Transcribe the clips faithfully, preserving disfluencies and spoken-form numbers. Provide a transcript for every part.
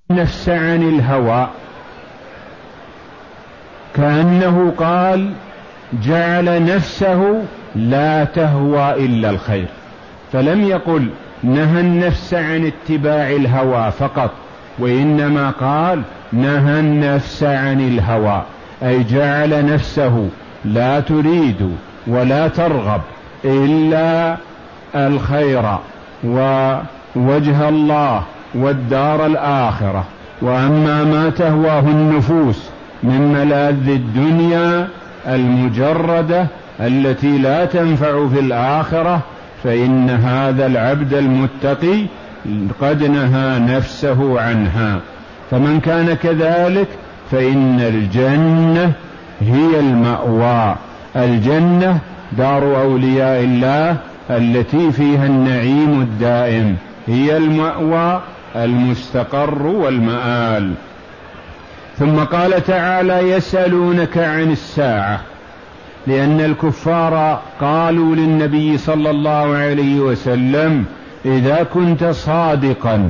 نفس عن الهوى، كأنه قال جعل نفسه لا تهوى إلا الخير، فلم يقل نهى النفس عن اتباع الهوى فقط، وإنما قال نهى النفس عن الهوى، أي جعل نفسه لا تريد ولا ترغب إلا الخير ووجه الله والدار الآخرة. وأما ما تهواه النفوس من ملاذ الدنيا المجردة التي لا تنفع في الآخرة، فإن هذا العبد المتقي قد نهى نفسه عنها. فمن كان كذلك فإن الجنة هي المأوى، الجنة دار أولياء الله التي فيها النعيم الدائم، هي المأوى المستقر والمآل. ثم قال تعالى يسألونك عن الساعة، لأن الكفار قالوا للنبي صلى الله عليه وسلم إذا كنت صادقا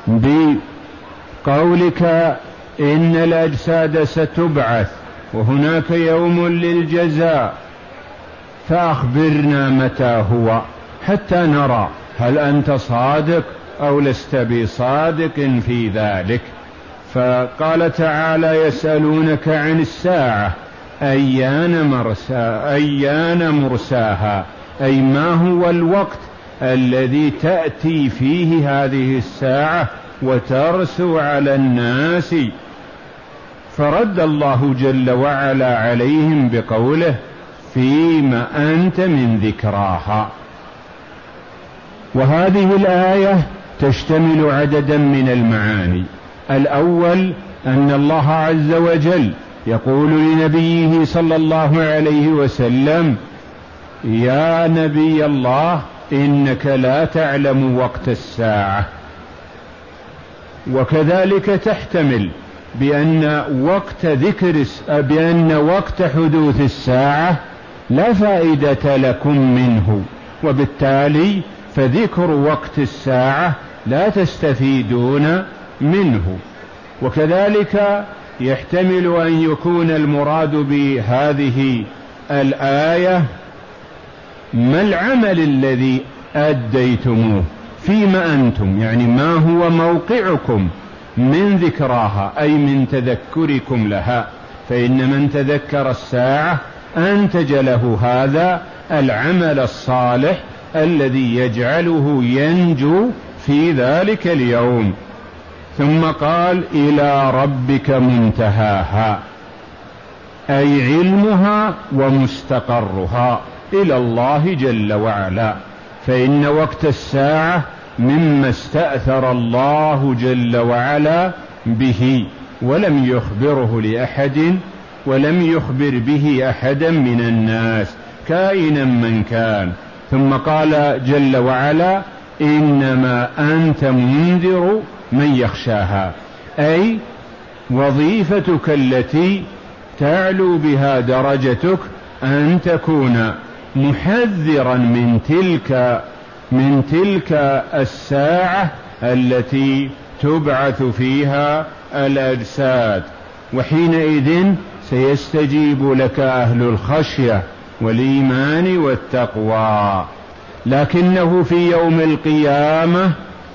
بقولك إن الأجساد ستبعث وهناك يوم للجزاء فأخبرنا متى هو حتى نرى هل أنت صادق أو لست بصادق في ذلك. فقال تعالى يسألونك عن الساعة أيان مرساها, أيان مرساها، أي ما هو الوقت الذي تأتي فيه هذه الساعة وترسو على الناس. فرد الله جل وعلا عليهم بقوله فيما أنت من ذكراها. وهذه الآية تشتمل عددا من المعاني. الأول أن الله عز وجل يقول لنبيه صلى الله عليه وسلم يا نبي الله إنك لا تعلم وقت الساعة. وكذلك تحتمل بأن وقت ذكر بأن وقت حدوث الساعة لا فائدة لكم منه، وبالتالي فذكر وقت الساعة لا تستفيدون منه. وكذلك يحتمل أن يكون المراد بهذه الآية ما العمل الذي أديتموه، فيما أنتم، يعني ما هو موقعكم من ذكراها أي من تذكركم لها. فإن من تذكر الساعة أنتج له هذا العمل الصالح الذي يجعله ينجو في ذلك اليوم. ثم قال إلى ربك منتهاها، أي علمها ومستقرها إلى الله جل وعلا. فإن وقت الساعة مما استأثر الله جل وعلا به ولم يخبره لأحد، ولم يخبر به أحدا من الناس كائنا من كان. ثم قال جل وعلا إنما أنت منذر من يخشاها، أي وظيفتك التي تعلو بها درجتك أن تكون محذرا من تلك من تلك الساعة التي تبعث فيها الأجساد. وحينئذ سيستجيب لك أهل الخشية والإيمان والتقوى. لكنه في يوم القيامة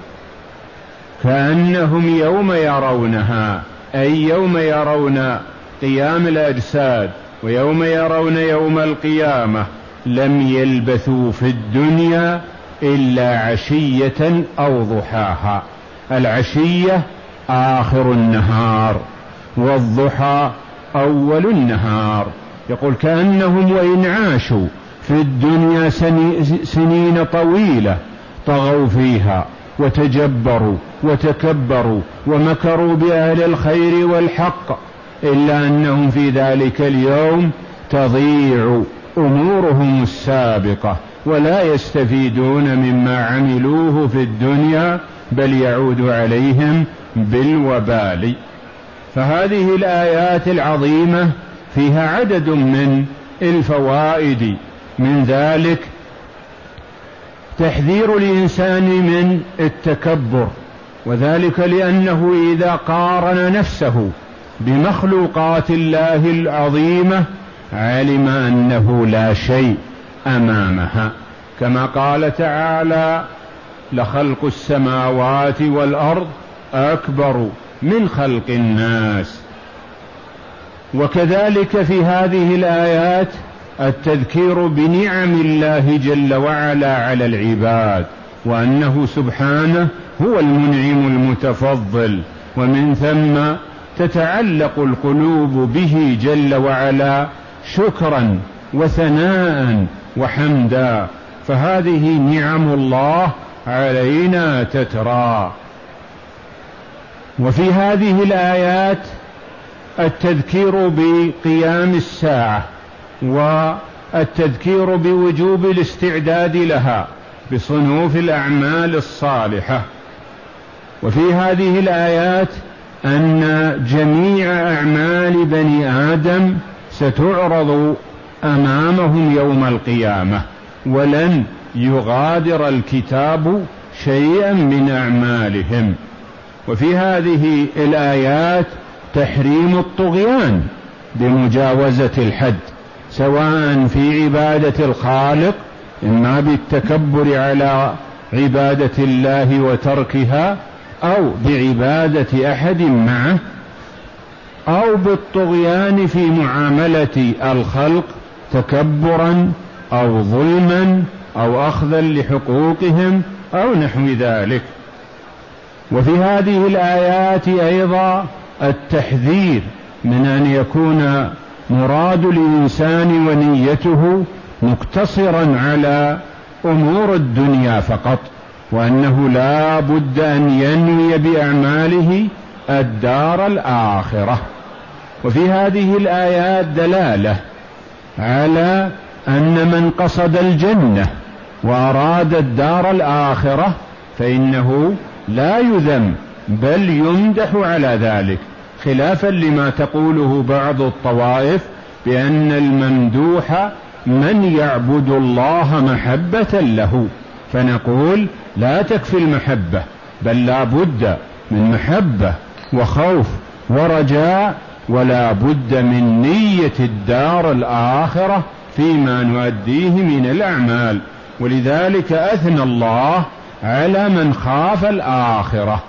كأنهم يوم يرونها، أي يوم يرون قيام الأجساد ويوم يرون يوم القيامة لم يلبثوا في الدنيا إلا عشية أو ضحاها. العشية آخر النهار والضحى أول النهار. يقول كأنهم وإن عاشوا في الدنيا سنين طويلة طغوا فيها وتجبروا وتكبروا ومكروا بأهل الخير والحق، إلا أنهم في ذلك اليوم تضيع أمورهم السابقة ولا يستفيدون مما عملوه في الدنيا، بل يعود عليهم بالوبال. فهذه الآيات العظيمة فيها عدد من الفوائد، من ذلك تحذير الإنسان من التكبر وذلك لأنه إذا قارن نفسه بمخلوقات الله العظيمة علم أنه لا شيء أمامها، كما قال تعالى: لخلق السماوات والأرض أكبر من خلق الناس. وكذلك في هذه الآيات التذكير بنعم الله جل وعلا على العباد، وأنه سبحانه هو المنعم المتفضل، ومن ثم تتعلق القلوب به جل وعلا شكرا وثناء وحمدا. فهذه نعم الله علينا تترى. وفي هذه الآيات التذكير بقيام الساعة والتذكير بوجوب الاستعداد لها بصنوف الأعمال الصالحة. وفي هذه الآيات أن جميع أعمال بني آدم ستعرض أمامهم يوم القيامة، ولن يغادر الكتاب شيئا من أعمالهم. وفي هذه الآيات تحريم الطغيان بمجاوزة الحد، سواء في عبادة الخالق إما بالتكبر على عبادة الله وتركها، أو بعبادة أحد معه، أو بالطغيان في معاملة الخلق تكبرا أو ظلما أو أخذا لحقوقهم أو نحو ذلك. وفي هذه الآيات أيضا التحذير من أن يكون مراد الإنسان ونيته مقتصرا على أمور الدنيا فقط، وأنه لا بد أن ينوي بأعماله الدار الآخرة. وفي هذه الآيات دلالة على أن من قصد الجنة وأراد الدار الآخرة فإنه لا يذم بل يمدح على ذلك، خلافا لما تقوله بعض الطوائف بأن الممدوح من يعبد الله محبة له، فنقول لا تكفي المحبة، بل لا بد من محبة وخوف ورجاء، ولا بد من نية الدار الآخرة فيما نؤديه من الأعمال. ولذلك أثنى الله على من خاف الآخرة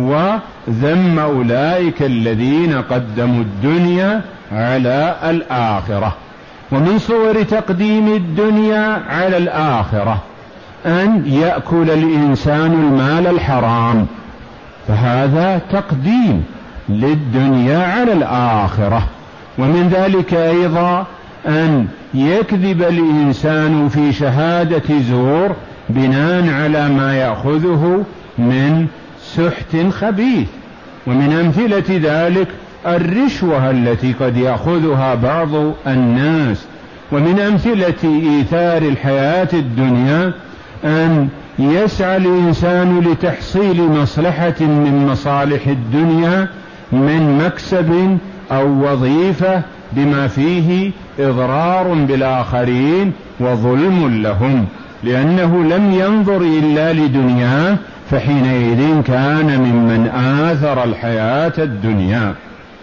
وذم أولئك الذين قدموا الدنيا على الآخرة. ومن صور تقديم الدنيا على الآخرة أن يأكل الإنسان المال الحرام، فهذا تقديم للدنيا على الآخرة. ومن ذلك أيضا أن يكذب الإنسان في شهادة زور بناء على ما يأخذه من سحت خبيث. ومن أمثلة ذلك الرشوة التي قد يأخذها بعض الناس. ومن أمثلة إيثار الحياة الدنيا أن يسعى الإنسان لتحصيل مصلحة من مصالح الدنيا من مكسب أو وظيفة بما فيه إضرار بالآخرين وظلم لهم، لأنه لم ينظر إلا لدنياه، فحينئذ كان ممن آثر الحياة الدنيا.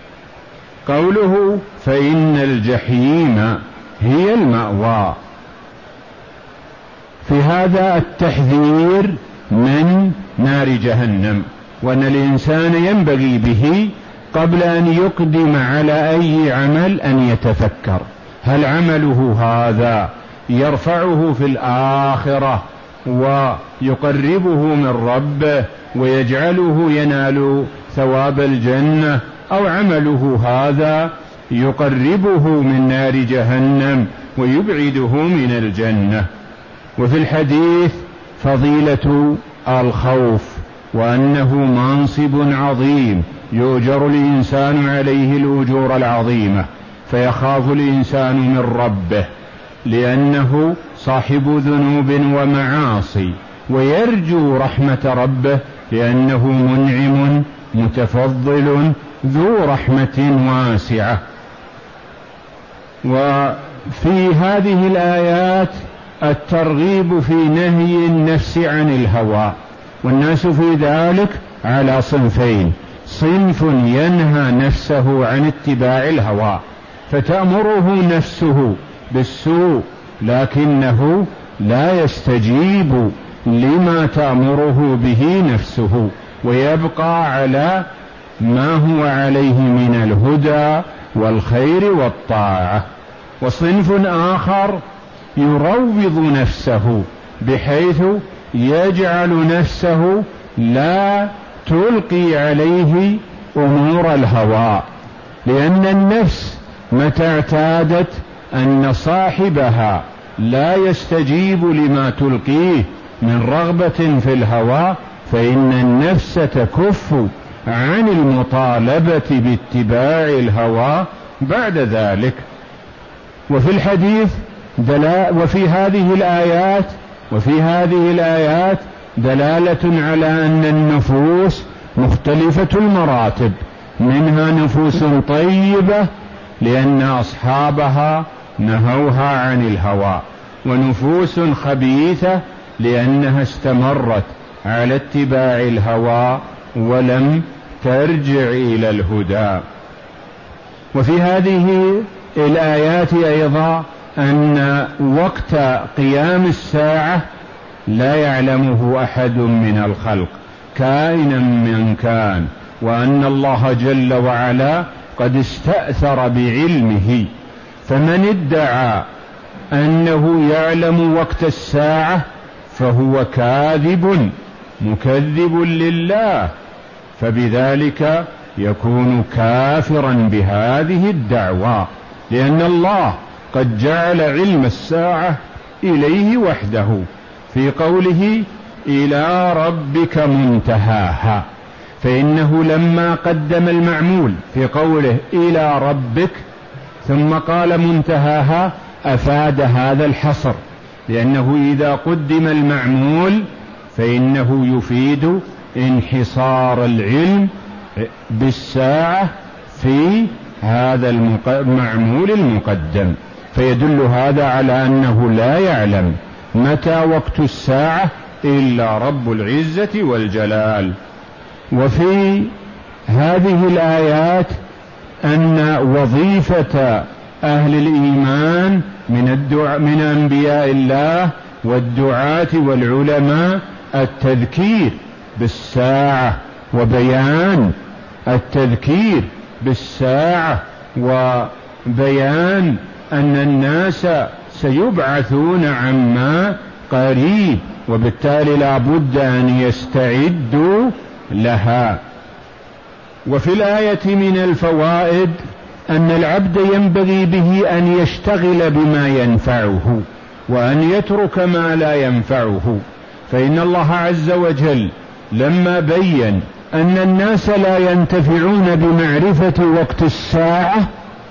قوله فإن الجحيم هي المأوى، في هذا التحذير من نار جهنم، وأن الإنسان ينبغي به قبل أن يقدم على أي عمل أن يتفكر هل عمله هذا يرفعه في الآخرة ويقربه من ربه ويجعله ينال ثواب الجنة، أو عمله هذا يقربه من نار جهنم ويبعده من الجنة. وفي الحديث فضيلة الخوف، وأنه منصب عظيم يؤجر الإنسان عليه الأجور العظيمة، فيخاف الإنسان من ربه لأنه صاحب ذنوب ومعاصي، ويرجو رحمة ربه لأنه منعم متفضل ذو رحمة واسعة. وفي هذه الآيات الترغيب في نهي النفس عن الهوى، والناس في ذلك على صنفين: صنف ينهى نفسه عن اتباع الهوى فتأمره نفسه بالسوء لكنه لا يستجيب لما تأمره به نفسه ويبقى على ما هو عليه من الهدى والخير والطاعة. وصنف آخر يروض نفسه بحيث يجعل نفسه لا تلقي عليه أمور الهوى، لأن النفس متى اعتادت أن صاحبها لا يستجيب لما تلقيه من رغبة في الهوى فإن النفس تكف عن المطالبة باتباع الهوى بعد ذلك. وفي الحديث دلالة وفي هذه الآيات وفي هذه الآيات دلالة على أن النفوس مختلفة المراتب، منها نفوس طيبة لأن أصحابها نهوها عن الهوى، ونفوس خبيثة لأنها استمرت على اتباع الهوى ولم ترجع إلى الهدى. وفي هذه الآيات أيضا أن وقت قيام الساعة لا يعلمه أحد من الخلق كائنا من كان، وأن الله جل وعلا قد استأثر بعلمه، فمن ادعى أنه يعلم وقت الساعة فهو كاذب مكذب لله، فبذلك يكون كافرا بهذه الدعوى، لأن الله قد جعل علم الساعة إليه وحده في قوله إلى ربك منتهاها، فإنه لما قدم المعمول في قوله إلى ربك ثم قال منتهاها أفاد هذا الحصر، لأنه إذا قدم المعمول فإنه يفيد انحصار العلم بالساعة في هذا المعمول المقدم، فيدل هذا على أنه لا يعلم متى وقت الساعة إلا رب العزة والجلال. وفي هذه الآيات أن وظيفة أهل الإيمان من الدعاء من أنبياء الله والدعاة والعلماء التذكير بالساعة وبيان التذكير بالساعة وبيان أن الناس سيبعثون عما قريب، وبالتالي لا بد أن يستعدوا لها. وفي الآية من الفوائد أن العبد ينبغي به أن يشتغل بما ينفعه وأن يترك ما لا ينفعه، فإن الله عز وجل لما بين أن الناس لا ينتفعون بمعرفة وقت الساعة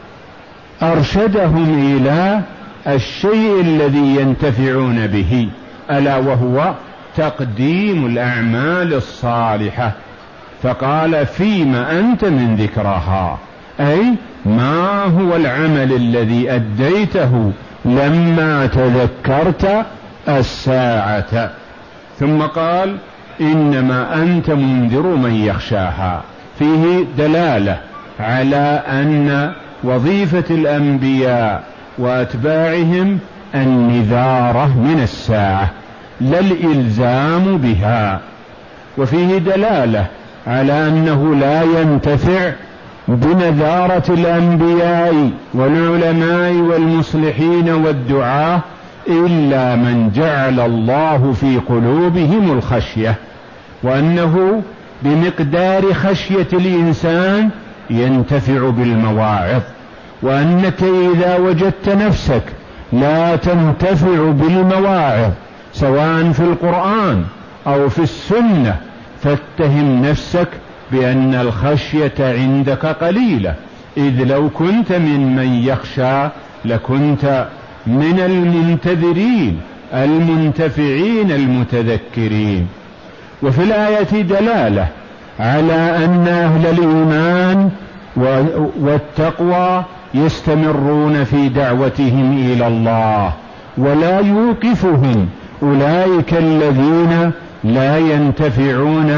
أرشدهم إلى الشيء الذي ينتفعون به، ألا وهو تقديم الأعمال الصالحة، فقال فيما أنت من ذكرها، أي ما هو العمل الذي أديته لما تذكرت الساعة. ثم قال إنما أنت منذر من يخشاها، فيه دلالة على أن وظيفة الأنبياء وأتباعهم النذارة من الساعة لا الإلزام بها. وفيه دلالة على أنه لا ينتفع بنذارة الأنبياء والعلماء والمصلحين والدعاة إلا من جعل الله في قلوبهم الخشية، وأنه بمقدار خشية الإنسان ينتفع بالمواعظ، وأنك إذا وجدت نفسك لا تنتفع بالمواعظ سواء في القرآن أو في السنة فاتهم نفسك بأن الخشية عندك قليلة، إذ لو كنت ممن يخشى لكنت من المنتذرين المنتفعين المتذكرين. وفي الآية دلالة على أن أهل الإيمان والتقوى يستمرون في دعوتهم إلى الله ولا يوقفهم أولئك الذين لا ينتفعون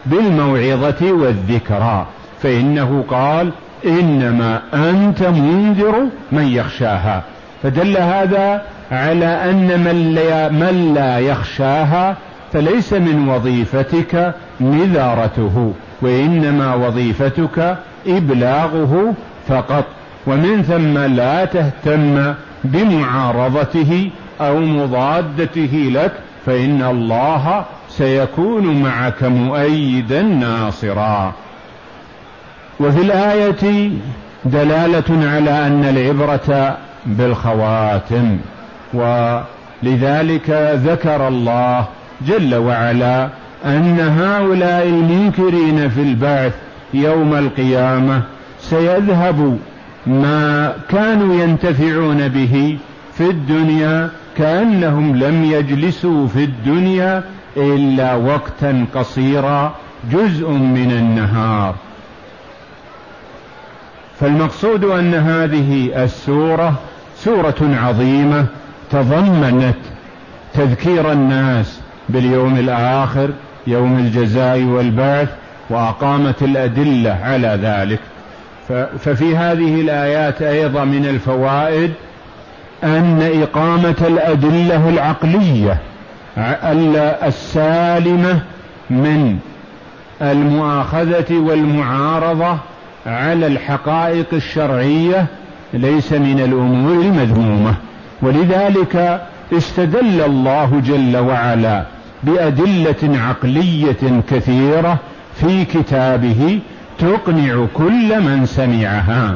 بالموعظة والذكرى، فإنه قال إنما أنت منذر من يخشاها، فدل هذا على أن من لا, من لا يخشاها فليس من وظيفتك نذارته، وإنما وظيفتك إبلاغه فقط، ومن ثم لا تهتم بمعارضته أو مضادته لك، فإن الله سيكون معك مؤيدا ناصرا. وفي الآية دلالة على أن العبرة بالخواتم، ولذلك ذكر الله جل وعلا أن هؤلاء المنكرين في البعث يوم القيامة سيذهب ما كانوا ينتفعون به في الدنيا، كأنهم لم يجلسوا في الدنيا إلا وقتا قصيرا جزء من النهار. فالمقصود أن هذه السورة سورة عظيمة تضمنت تذكير الناس باليوم الآخر، يوم الجزاء والبعث، وأقامت الأدلة على ذلك. ففي هذه الآيات أيضا من الفوائد أن إقامة الأدلة العقلية السالمة من المؤاخذة والمعارضة على الحقائق الشرعية ليس من الأمور المذمومة، ولذلك استدل الله جل وعلا بأدلة عقلية كثيرة في كتابه تقنع كل من سمعها.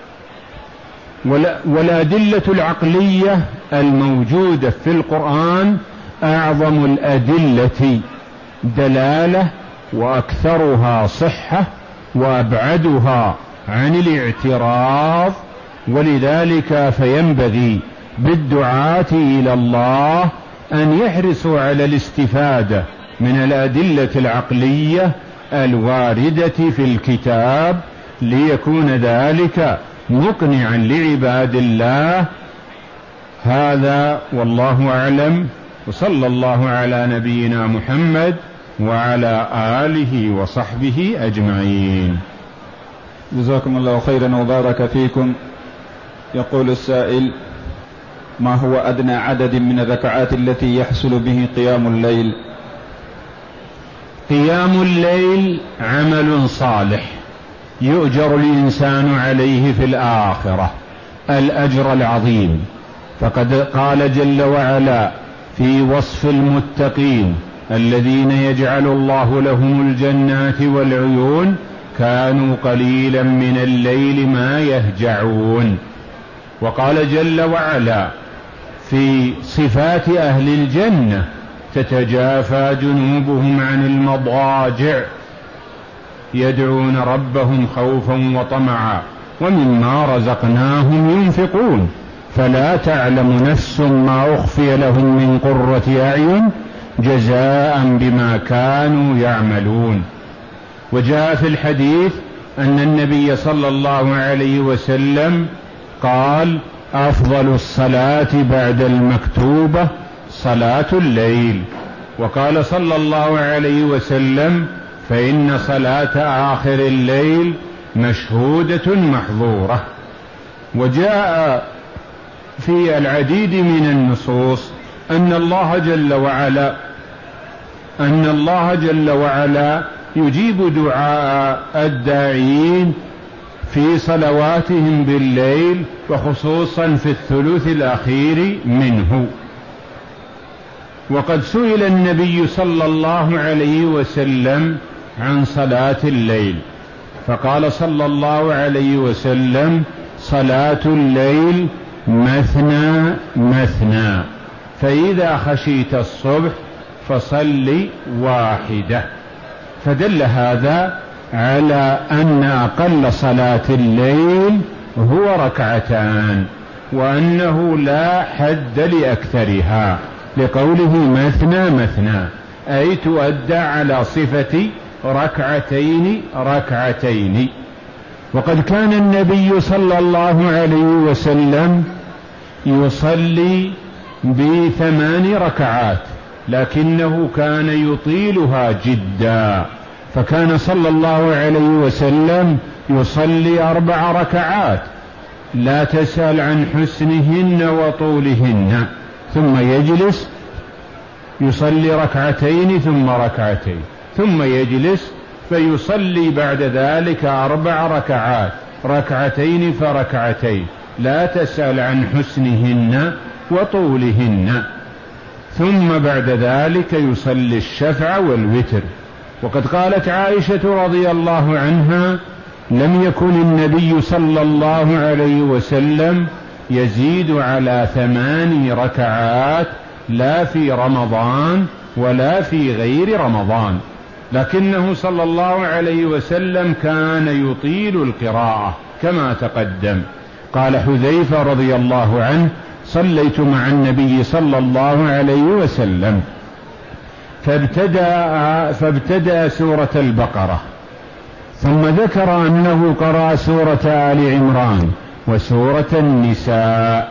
والأدلة العقلية الموجودة في القرآن أعظم الأدلة دلالة، وأكثرها صحة، وأبعدها عن الاعتراض، ولذلك فينبغي بالدعاة إلى الله أن يحرصوا على الاستفادة من الأدلة العقلية الواردة في الكتاب، ليكون ذلك مقنعا لعباد الله. هذا والله أعلم، وصلى الله على نبينا محمد وعلى آله وصحبه أجمعين. جزاكم الله خيرا وبارك فيكم. يقول السائل: ما هو أدنى عدد من الركعات التي يحصل به قيام الليل؟ قيام الليل عمل صالح يؤجر الإنسان عليه في الآخرة الأجر العظيم، فقد قال جل وعلا في وصف المتقين الذين يجعل الله لهم الجنات والعيون: كانوا قليلا من الليل ما يهجعون. وقال جل وعلا في صفات أهل الجنة: تتجافى جنوبهم عن المضاجع يدعون ربهم خوفا وطمعا ومما رزقناهم ينفقون فلا تعلم نفس ما أخفي لهم من قرة أعين جزاء بما كانوا يعملون. وجاء في الحديث أن النبي صلى الله عليه وسلم قال: أفضل الصلاة بعد المكتوبة صلاة الليل. وقال صلى الله عليه وسلم: فإن صلاة آخر الليل مشهودة محظورة. وجاء في العديد من النصوص أن الله جل وعلا أن الله جل وعلا يجيب دعاء الداعين في صلواتهم بالليل، وخصوصا في الثلث الأخير منه. وقد سئل النبي صلى الله عليه وسلم عن صلاة الليل، فقال صلى الله عليه وسلم: صلاة الليل مثنى مثنى، فإذا خشيت الصبح فصل واحدة. فدل هذا على أن أقل صلاة الليل هو ركعتان، وأنه لا حد لأكثرها، لقوله مثنى مثنى، أي تؤدى على صفة ركعتين ركعتين. وقد كان النبي صلى الله عليه وسلم يصلي بثمان ركعات، لكنه كان يطيلها جدا، فكان صلى الله عليه وسلم يصلي أربع ركعات لا تسأل عن حسنهن وطولهن، ثم يجلس يصلي ركعتين ثم ركعتين ثم يجلس فيصلي بعد ذلك أربع ركعات ركعتين فركعتين لا تسأل عن حسنهن وطولهن، ثم بعد ذلك يصلي الشفع والوتر. وقد قالت عائشة رضي الله عنها: لم يكن النبي صلى الله عليه وسلم يزيد على ثمان ركعات لا في رمضان ولا في غير رمضان، لكنه صلى الله عليه وسلم كان يطيل القراءة كما تقدم. قال حذيفة رضي الله عنه: صليت مع النبي صلى الله عليه وسلم فابتدأ, فابتدأ سورة البقرة، ثم ذكر أنه قرأ سورة آل عمران وسورة النساء،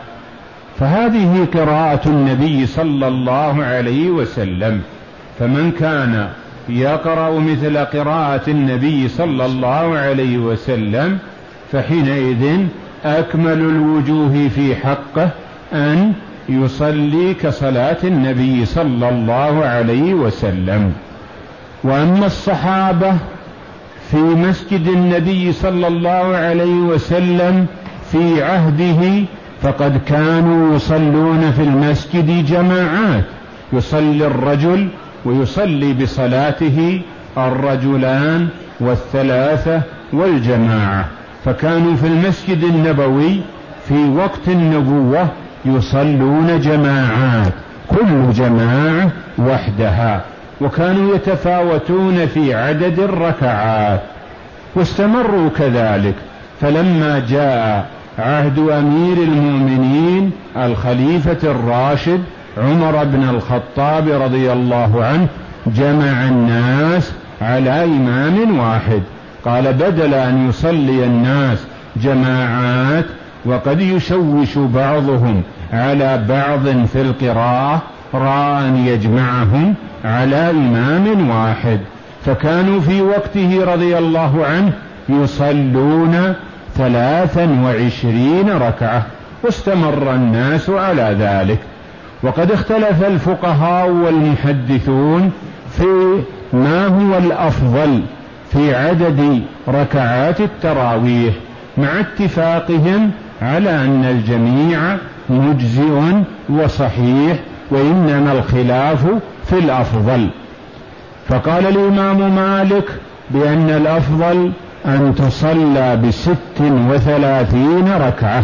فهذه قراءة النبي صلى الله عليه وسلم. فمن كان يقرأ مثل قراءة النبي صلى الله عليه وسلم فحينئذ أكمل الوجوه في حقه أن يصلي كصلاة النبي صلى الله عليه وسلم. وأما الصحابة في مسجد النبي صلى الله عليه وسلم في عهده فقد كانوا يصلون في المسجد جماعات، يصلي الرجل ويصلي بصلاته الرجلان والثلاثة والجماعة، فكانوا في المسجد النبوي في وقت النبوة يصلون جماعات كل جماعة وحدها، وكانوا يتفاوتون في عدد الركعات، واستمروا كذلك. فلما جاء عهد أمير المؤمنين الخليفة الراشد عمر بن الخطاب رضي الله عنه جمع الناس على إمام واحد، قال: بدل أن يصلي الناس جماعات وقد يشوش بعضهم على بعض في القراءة، رأى أن يجمعهم على إمام واحد. فكانوا في وقته رضي الله عنه يصلون ثلاثا وعشرين ركعة، واستمر الناس على ذلك. وقد اختلف الفقهاء والمحدثون في ما هو الأفضل في عدد ركعات التراويح، مع اتفاقهم على أن الجميع مجزئ وصحيح، وإنما الخلاف في الأفضل. فقال الإمام مالك بأن الأفضل أن تصلى بست وثلاثين ركعة،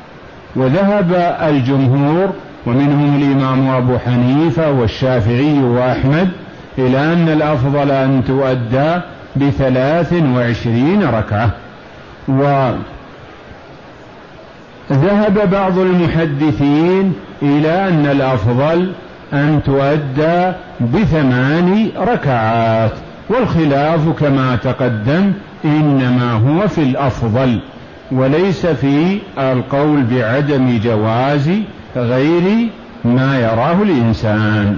وذهب الجمهور ومنهم الإمام أبو حنيفة والشافعي وأحمد إلى أن الأفضل أن تؤدى بثلاث وعشرين ركعة. وذهب بعض المحدثين إلى أن الأفضل أن تؤدى بثمان ركعات، والخلاف كما تقدم إنما هو في الأفضل، وليس في القول بعدم جواز غير ما يراه الإنسان.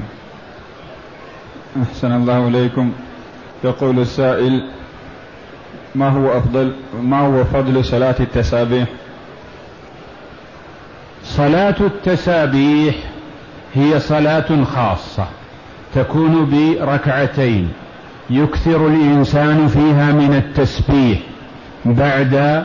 أحسن الله إليكم. يقول السائل: ما هو أفضل ما هو فضل صلاة التسابيح؟ صلاة التسابيح هي صلاة خاصة تكون بركعتين، يكثر الإنسان فيها من التسبيح بعد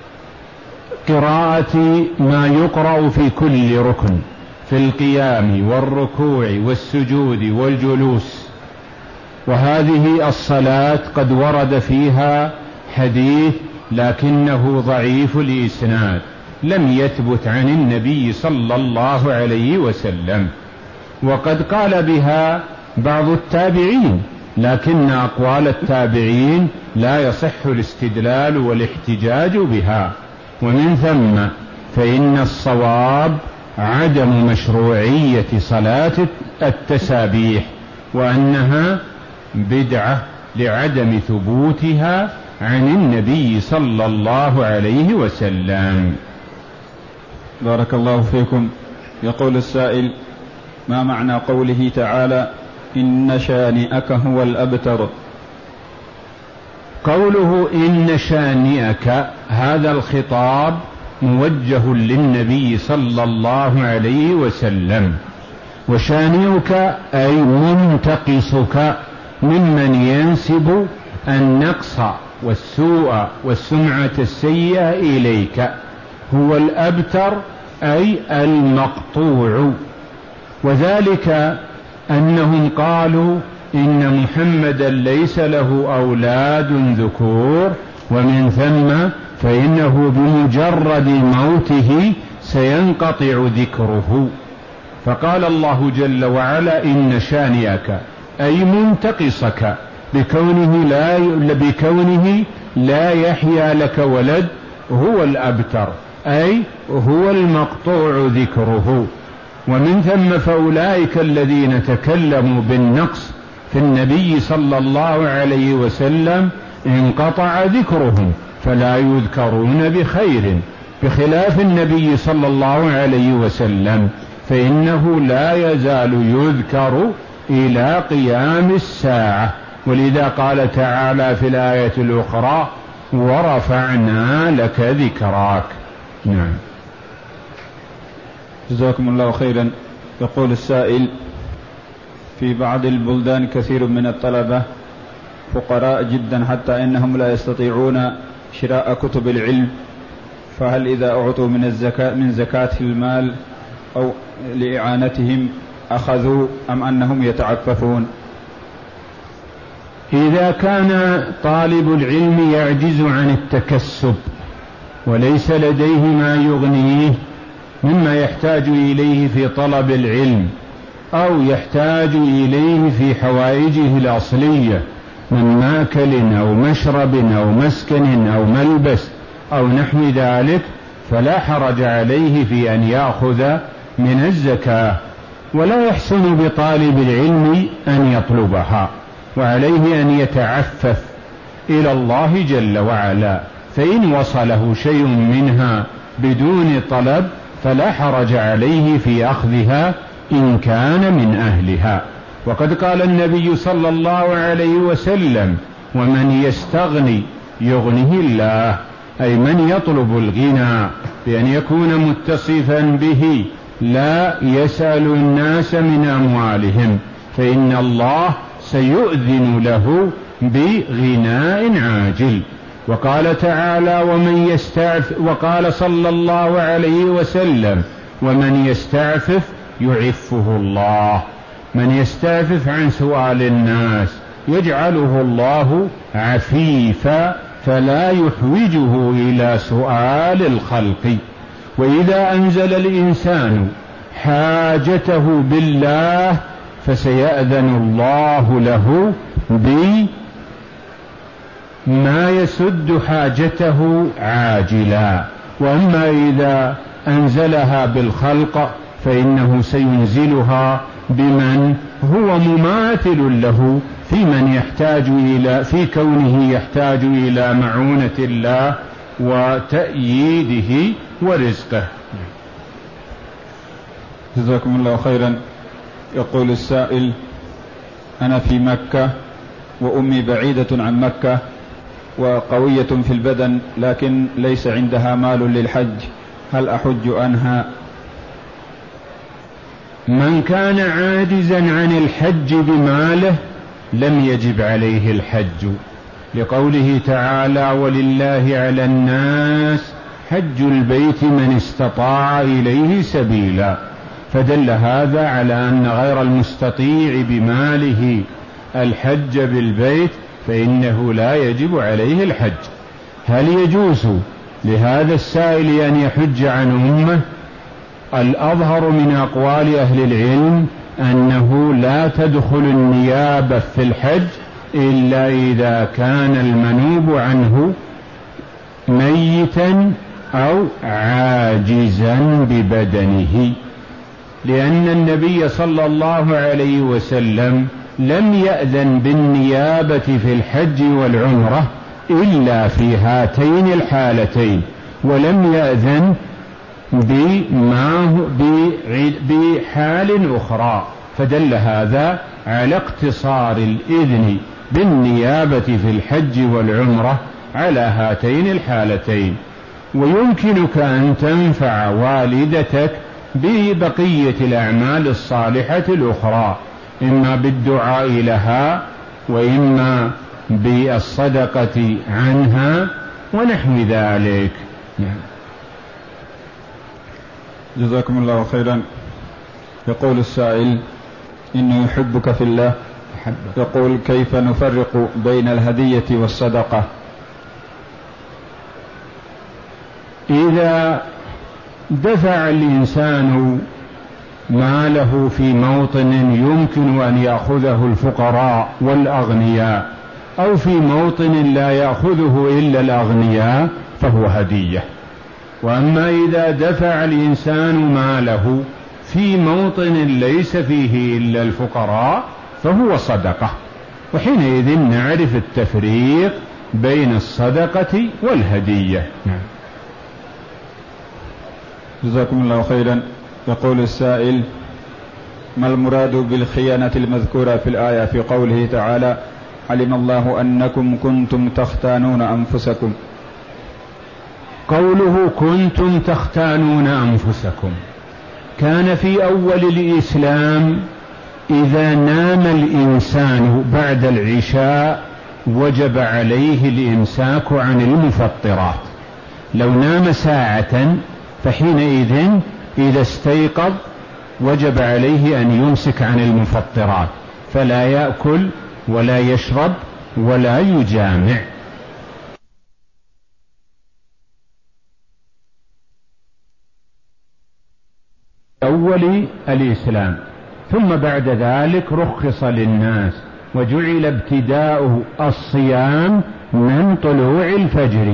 قراءة ما يقرأ في كل ركن، في القيام والركوع والسجود والجلوس. وهذه الصلاة قد ورد فيها حديث لكنه ضعيف الإسناد، لم يثبت عن النبي صلى الله عليه وسلم، وقد قال بها بعض التابعين، لكن أقوال التابعين لا يصح الاستدلال والاحتجاج بها، ومن ثم فإن الصواب عدم مشروعية صلاة التسابيح، وأنها بدعة لعدم ثبوتها عن النبي صلى الله عليه وسلم. بارك الله فيكم. يقول السائل: ما معنى قوله تعالى: إن شانئك هو الأبتر؟ قوله إن شانئك، هذا الخطاب موجه للنبي صلى الله عليه وسلم، وشانئك أي منتقصك ممن ينسب النقص والسوء والسمعة السيئة إليك، هو الأبتر أي المقطوع. وذلك أنهم قالوا إن محمدا ليس له أولاد ذكور، ومن ثم فإنه بمجرد موته سينقطع ذكره. فقال الله جل وعلا إن شانئك أي منتقصك بكونه لا, بكونه لا يحيى لك ولد، هو الأبتر أي هو المقطوع ذكره. ومن ثم فأولئك الذين تكلموا بالنقص في النبي صلى الله عليه وسلم انقطع ذكرهم فلا يذكرون بخير، بخلاف النبي صلى الله عليه وسلم فإنه لا يزال يذكر إلى قيام الساعة. ولذا قال تعالى في الآية الأخرى ورفعنا لك ذكراك. نعم. جزاكم الله خيرا. يقول السائل: في بعض البلدان كثير من الطلبة فقراء جدا حتى إنهم لا يستطيعون شراء كتب العلم، فهل إذا أعطوا من الزكاة من زكاة المال أو لإعانتهم أخذوا أم أنهم يتعففون؟ إذا كان طالب العلم يعجز عن التكسب وليس لديه ما يغنيه مما يحتاج إليه في طلب العلم، أو يحتاج إليه في حوائجه الأصلية من ماكل أو مشرب أو مسكن أو ملبس أو نحو ذلك، فلا حرج عليه في أن يأخذ من الزكاة، ولا يحسن بطالب العلم أن يطلبها، وعليه أن يتعفف إلى الله جل وعلا، فإن وصله شيء منها بدون طلب فلا حرج عليه في أخذها إن كان من أهلها. وقد قال النبي صلى الله عليه وسلم: ومن يستغني يغنه الله، أي من يطلب الغنى بأن يكون متصفا به لا يسأل الناس من أموالهم، فإن الله سيؤذن له بغناء عاجل. وقال تعالى: ومن يستعفف، وقال صلى الله عليه وسلم: ومن يستعفف يعفه الله. من يستعفف عن سؤال الناس يجعله الله عفيفا فلا يحوجه إلى سؤال الخلق. وإذا أنزل الإنسان حاجته بالله فسيأذن الله له بما يسد حاجته عاجلا. وأما إذا أنزلها بالخلق فإنه سينزلها بمن هو مماثل له في من يحتاج إلى في كونه يحتاج إلى معونة الله وتأييده ورزقه. جزاكم الله خيرا. يقول السائل: أنا في مكة وأمي بعيدة عن مكة وقوية في البدن لكن ليس عندها مال للحج، هل أحج عنها؟ من كان عاجزا عن الحج بماله لم يجب عليه الحج، لقوله تعالى: ولله على الناس حج البيت من استطاع إليه سبيلا. فدل هذا على أن غير المستطيع بماله الحج بالبيت فإنه لا يجب عليه الحج. هل يجوز لهذا السائل أن يحج عن أمه؟ الأظهر من أقوال أهل العلم أنه لا تدخل النيابة في الحج إلا إذا كان المنوب عنه ميتا أو عاجزا ببدنه، لأن النبي صلى الله عليه وسلم لم يأذن بالنيابة في الحج والعمرة إلا في هاتين الحالتين، ولم يأذن بما بحال أخرى، فدل هذا على اقتصار الإذن بالنيابة في الحج والعمرة على هاتين الحالتين. ويمكنك أن تنفع والدتك ببقية الأعمال الصالحة الأخرى، إما بالدعاء لها وإما بالصدقة عنها ونحو ذلك. جزاكم الله خيرا. يقول السائل: إني يحبك في الله، يقول: كيف نفرق بين الهدية والصدقة؟ إذا دفع الإنسان ماله في موطن يمكن أن يأخذه الفقراء والأغنياء، أو في موطن لا يأخذه إلا الأغنياء، فهو هدية. وأما إذا دفع الإنسان ماله في موطن ليس فيه إلا الفقراء فهو صدقة، وحينئذ نعرف التفريق بين الصدقة والهدية. نعم. جزاكم الله خيرا. يقول السائل: ما المراد بالخيانة المذكورة في الآية في قوله تعالى: علم الله أنكم كنتم تختانون أنفسكم؟ قوله كنتم تختانون أنفسكم كان في أول الإسلام إذا نام الإنسان بعد العشاء وجب عليه الإمساك عن المفطرات. لو نام ساعة فحينئذ إذا استيقظ وجب عليه أن يمسك عن المفطرات، فلا يأكل ولا يشرب ولا يجامع. أول الإسلام، ثم بعد ذلك رخص للناس وجعل ابتداء الصيام من طلوع الفجر،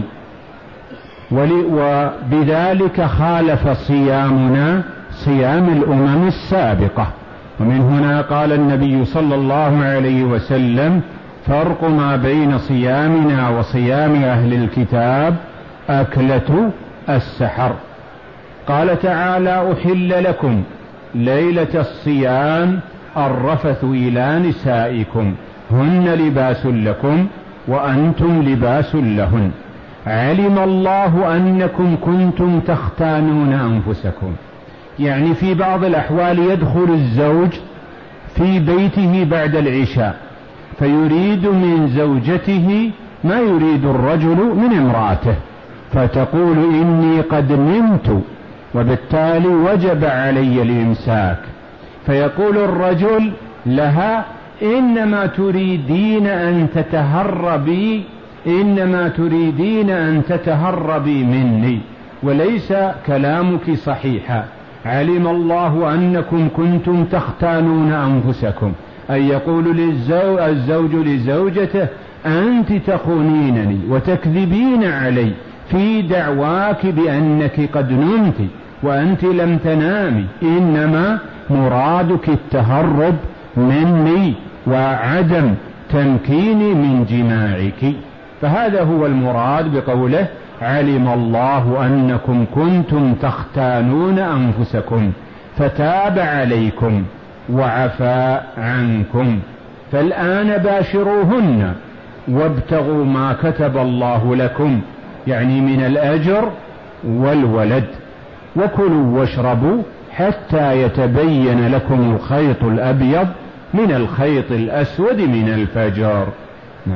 وبذلك خالف صيامنا صيام الأمم السابقة. ومن هنا قال النبي صلى الله عليه وسلم: فرق ما بين صيامنا وصيام أهل الكتاب أكلة السحر. قال تعالى: أحل لكم ليلة الصيام الرفث إلى نسائكم هن لباس لكم وأنتم لباس لهن. علم الله أنكم كنتم تختانون أنفسكم، يعني في بعض الأحوال يدخل الزوج في بيته بعد العشاء فيريد من زوجته ما يريد الرجل من امرأته، فتقول: إني قد نمت وبالتالي وجب علي الإمساك. فيقول الرجل لها: إنما تريدين أن تتهربي إنما تريدين أن تتهربي مني، وليس كلامك صحيحا. علم الله أنكم كنتم تختانون أنفسكم، أي يقول للزوج الزوج لزوجته: أنت تخونينني وتكذبين علي في دعواك بأنك قد نمت وأنت لم تنامي، إنما مرادك التهرب مني وعدم تمكيني من جماعك. فهذا هو المراد بقوله: علم الله أنكم كنتم تختانون أنفسكم فتاب عليكم وعفى عنكم، فالآن باشروهن وابتغوا ما كتب الله لكم، يعني من الأجر والولد، وكلوا واشربوا حتى يتبين لكم الخيط الأبيض من الخيط الأسود من الفجر. نعم.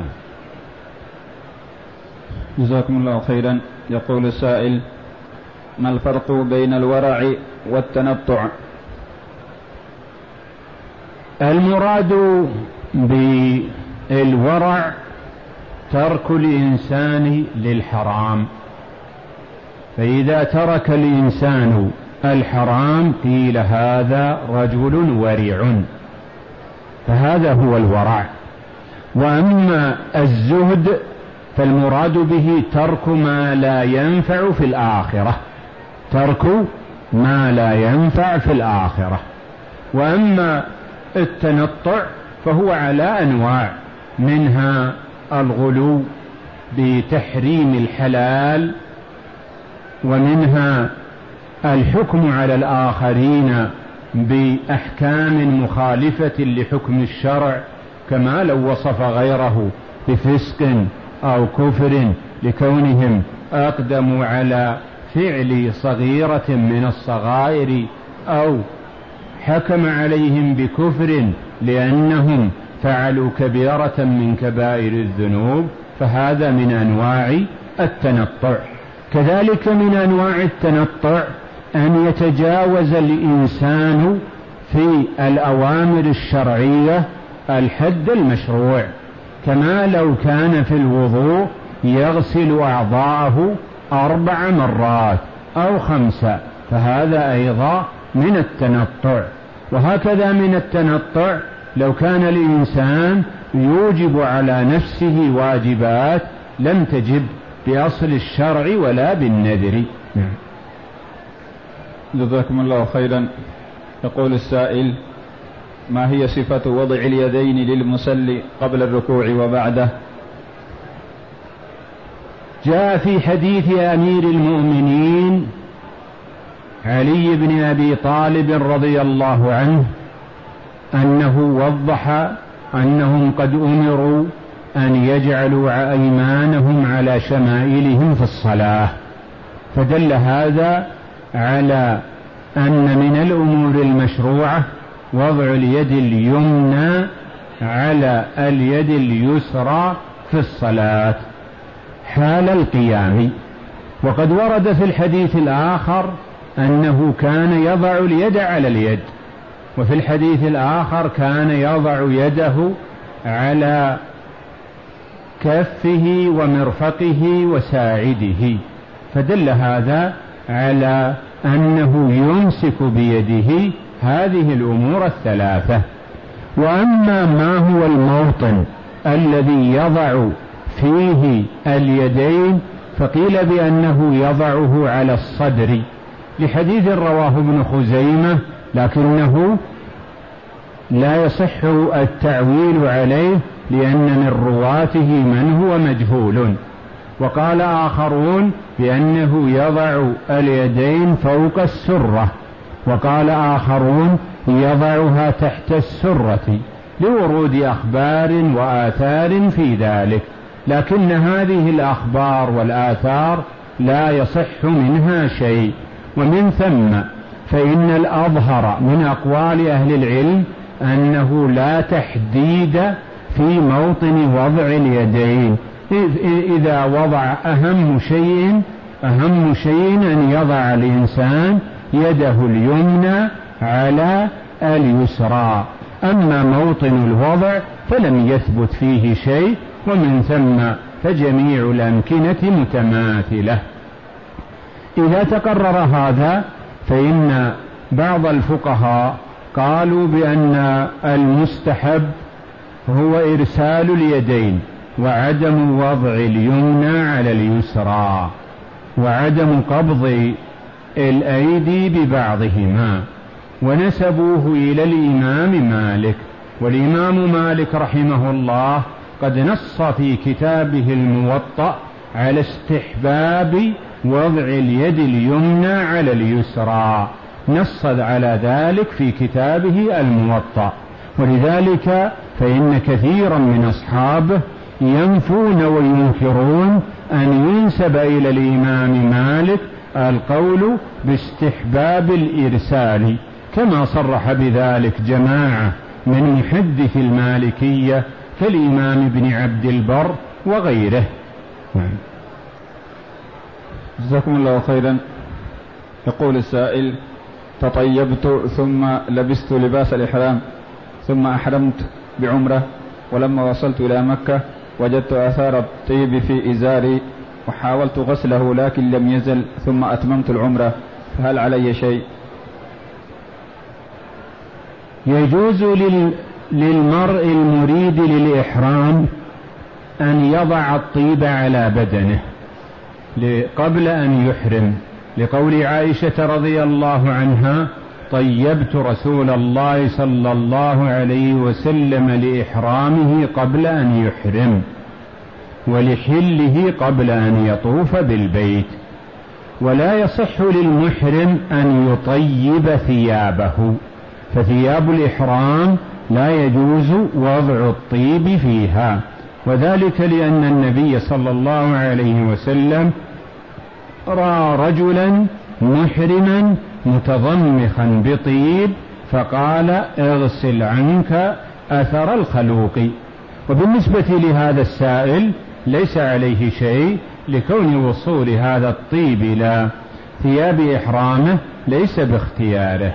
جزاكم الله خيرا. يقول السائل: ما الفرق بين الورع والتنطع؟ المراد بالورع ترك الإنسان للحرام، فإذا ترك الإنسان الحرام قيل هذا رجل ورع، فهذا هو الورع. وأما الزهد فالمراد به ترك ما لا ينفع في الآخرة، ترك ما لا ينفع في الآخرة. وأما التنطع فهو على أنواع، منها الغلو بتحريم الحلال، ومنها الحكم على الآخرين بأحكام مخالفة لحكم الشرع، كما لو وصف غيره بفسق أو كفر لكونهم أقدموا على فعل صغيرة من الصغائر، أو حكم عليهم بكفر لأنهم فعلوا كبيرة من كبائر الذنوب، فهذا من أنواع التنطع. كذلك من أنواع التنطع أن يتجاوز الإنسان في الأوامر الشرعية الحد المشروع، كما لو كان في الوضوء يغسل أعضاءه أربع مرات أو خمسة، فهذا أيضا من التنطع. وهكذا من التنطع لو كان الإنسان يوجب على نفسه واجبات لم تجب بأصل الشرع ولا بالنذر. جزاكم الله خيرا. يقول السائل: ما هي صفة وضع اليدين للمصلي قبل الركوع وبعده؟ جاء في حديث أمير المؤمنين علي بن أبي طالب رضي الله عنه أنه وضح أنهم قد أمروا أن يجعلوا أيمانهم على شمائلهم في الصلاة، فدل هذا على أن من الأمور المشروعة وضع اليد اليمنى على اليد اليسرى في الصلاة حال القيام. وقد ورد في الحديث الآخر أنه كان يضع اليد على اليد، وفي الحديث الآخر كان يضع يده على كفه ومرفقه وساعده، فدل هذا على أنه يمسك بيده هذه الأمور الثلاثة. وأما ما هو الموطن الذي يضع فيه اليدين فقيل بأنه يضعه على الصدر لحديث رواه ابن خزيمة، لكنه لا يصح التعويل عليه لأن من رواته من هو مجهول. وقال آخرون بأنه يضع اليدين فوق السرة، وقال آخرون يضعها تحت السرة لورود أخبار وآثار في ذلك، لكن هذه الأخبار والآثار لا يصح منها شيء. ومن ثم فإن الأظهر من أقوال أهل العلم أنه لا تحديد في موطن وضع اليدين، إذا وضع أهم شيء أهم شيء أن يضع الإنسان يده اليمنى على اليسرى، أما موطن الوضع فلم يثبت فيه شيء، ومن ثم فجميع الأمكنة متماثلة. إذا تقرر هذا فإن بعض الفقهاء قالوا بأن المستحب هو إرسال اليدين وعدم وضع اليمنى على اليسرى وعدم قبض الأيدي ببعضهما، ونسبوه إلى الإمام مالك. والإمام مالك رحمه الله قد نص في كتابه الموطأ على استحباب وضع اليد اليمنى على اليسرى، نص على ذلك في كتابه الموطأ. ولذلك فإن كثيرا من أصحابه ينفون وينكرون أن ينسب إلى الإمام مالك القول باستحباب الإرسال، كما صرح بذلك جماعة من محدث المالكية كالإمام ابن عبد البر وغيره. جزاكم الله خيرا. يقول السائل: تطيبت ثم لبست لباس الإحرام ثم أحرمت بعمرة، ولما وصلت إلى مكة وجدت آثار الطيب في إزاري وحاولت غسله لكن لم يزل، ثم أتممت العمرة، فهل علي شيء؟ يجوز للمرء المريد للإحرام أن يضع الطيب على بدنه قبل أن يحرم، لقول عائشة رضي الله عنها: طيبت رسول الله صلى الله عليه وسلم لإحرامه قبل أن يحرم ولحله قبل أن يطوف بالبيت. ولا يصح للمحرم أن يطيب ثيابه، فثياب الإحرام لا يجوز وضع الطيب فيها، وذلك لأن النبي صلى الله عليه وسلم رأى رجلا محرما متضمخا بطيب فقال اغسل عنك أثر الخلوق. وبالنسبة لهذا السائل ليس عليه شيء لكون وصول هذا الطيب إلى ثياب إحرامه ليس باختياره.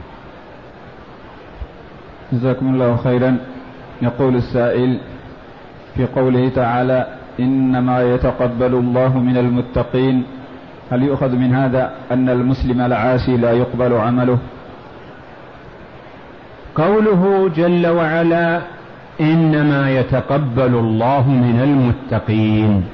جزاكم الله خيرا. يقول السائل في قوله تعالى إنما يتقبل الله من المتقين، هل يؤخذ من هذا أن المسلم العاصي لا يقبل عمله؟ قوله جل وعلا إنما يتقبل الله من المتقين،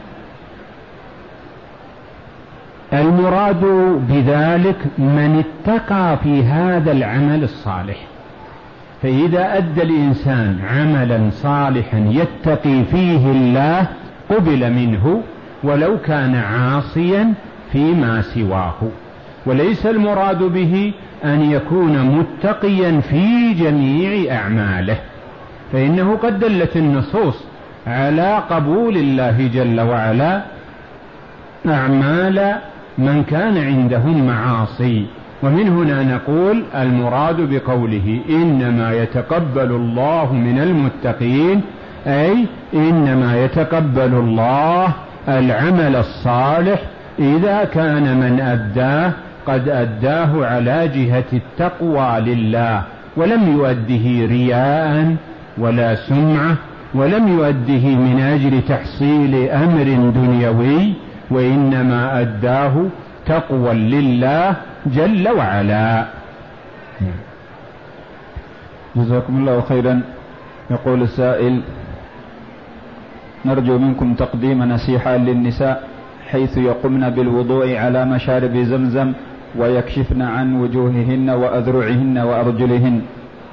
المراد بذلك من اتقى في هذا العمل الصالح. فإذا أدى الإنسان عملا صالحا يتقي فيه الله قبل منه ولو كان عاصيا فيما سواه، وليس المراد به أن يكون متقيا في جميع أعماله، فإنه قد دلت النصوص على قبول الله جل وعلا أعمال من كان عندهم معاصي. ومن هنا نقول المراد بقوله إنما يتقبل الله من المتقين أي إنما يتقبل الله العمل الصالح إذا كان من أداه قد أداه على جهة التقوى لله، ولم يؤده رياء ولا سمعة، ولم يؤده من أجل تحصيل أمر دنيوي، وإنما أداه تقوى لله جل وعلا. جزاكم الله خيرا. يقول السائل نرجو منكم تقديم نصيحة للنساء حيث يقمن بالوضوء على مشارب زمزم ويكشفن عن وجوههن وأذرعهن وأرجلهن.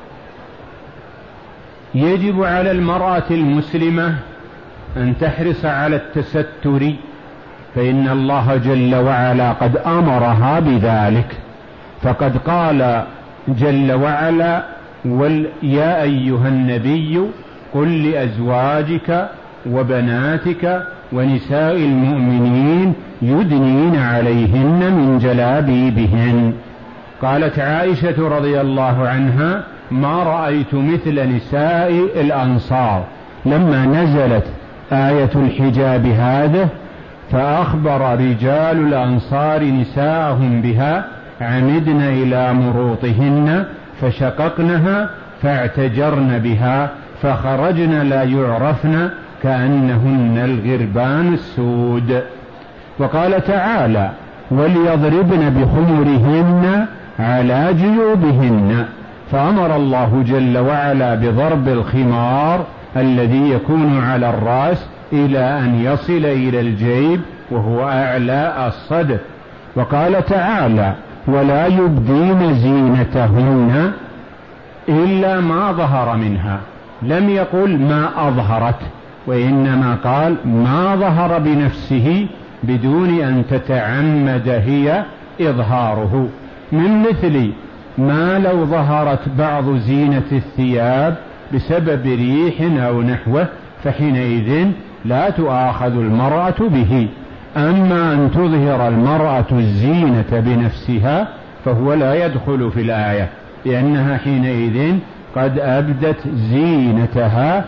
يجب على المرأة المسلمة أن تحرص على التستر، فإن الله جل وعلا قد أمرها بذلك، فقد قال جل وعلا يا أيها النبي قل لأزواجك وبناتك ونساء المؤمنين يدنين عليهن من جلابيبهن. قالت عائشة رضي الله عنها ما رأيت مثل نساء الأنصار لما نزلت آية الحجاب هذه فأخبر رجال الأنصار نساءهم بها عمدن إلى مروطهن فشققنها فاعتجرن بها فخرجن لا يعرفن كأنهن الغربان السود. وقال تعالى وليضربن بخمرهن على جيوبهن، فأمر الله جل وعلا بضرب الخمار الذي يكون على الرأس إلى أن يصل إلى الجيب وهو أعلى الصدر. وقال تعالى ولا يبدين زينتهن إلا ما ظهر منها، لم يقل ما أظهرت، وإنما قال ما ظهر بنفسه بدون أن تتعمد هي إظهاره، من مثل ما لو ظهرت بعض زينة الثياب بسبب ريح أو نحوه فحينئذ لا تؤاخذ المرأة به. أما أن تظهر المرأة الزينة بنفسها فهو لا يدخل في الآية، لأنها حينئذ قد أبدت زينتها.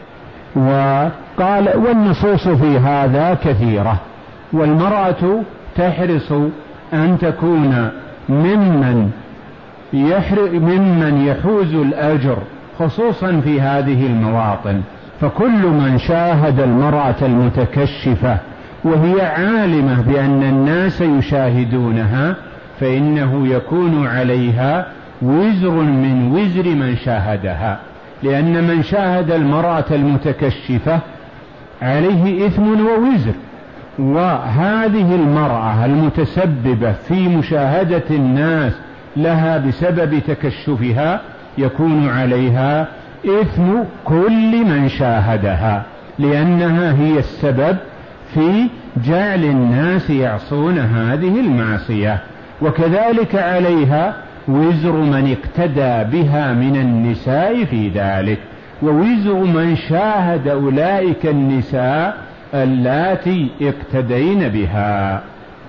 وقال والنصوص في هذا كثيرة، والمرأة تحرص أن تكون ممن ممن يحوز الأجر خصوصا في هذه المواطن، فكل من شاهد المرأة المتكشفة وهي عالمة بأن الناس يشاهدونها فإنه يكون عليها وزر من وزر من شاهدها، لأن من شاهد المرأة المتكشفة عليه إثم ووزر، وهذه المرأة المتسببة في مشاهدة الناس لها بسبب تكشفها يكون عليها إثم كل من شاهدها، لأنها هي السبب في جعل الناس يعصون هذه المعصية. وكذلك عليها وزر من اقتدى بها من النساء في ذلك، ووزر من شاهد أولئك النساء اللاتي اقتدين بها.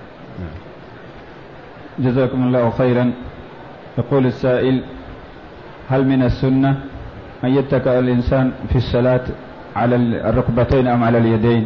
جزاكم الله خيرا. يقول السائل: هل من السنة أن يتكئ الإنسان في الصلاة على الركبتين أم على اليدين؟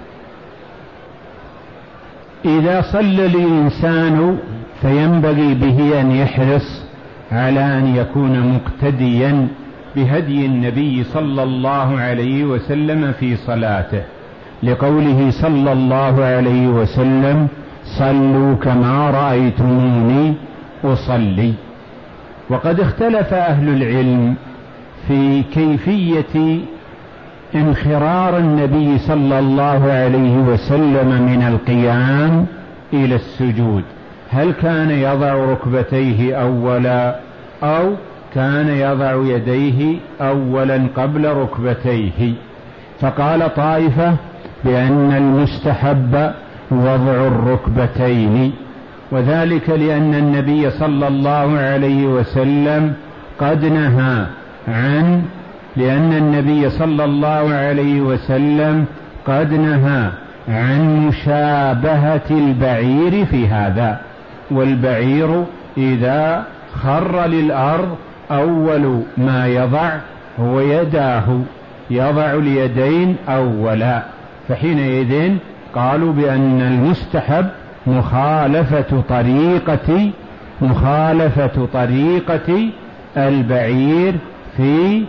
إذا صلى الإنسان فينبغي به أن يحرص على أن يكون مقتديا بهدي النبي صلى الله عليه وسلم في صلاته، لقوله صلى الله عليه وسلم: صلوا كما رأيتموني أصلي. وقد اختلف أهل العلم في كيفية انخرار النبي صلى الله عليه وسلم من القيام إلى السجود، هل كان يضع ركبتيه أولا أو كان يضع يديه أولا قبل ركبتيه؟ فقال طائفة بأن المستحب وضع الركبتين، وذلك لأن النبي صلى الله عليه وسلم قد نهى عن لأن النبي صلى الله عليه وسلم قد نهى عن مشابهة البعير في هذا، والبعير إذا خر للأرض أول ما يضع هو يداه، يضع اليدين أولا، فحينئذ قالوا بأن المستحب مخالفة طريقة مخالفة طريقة البعير في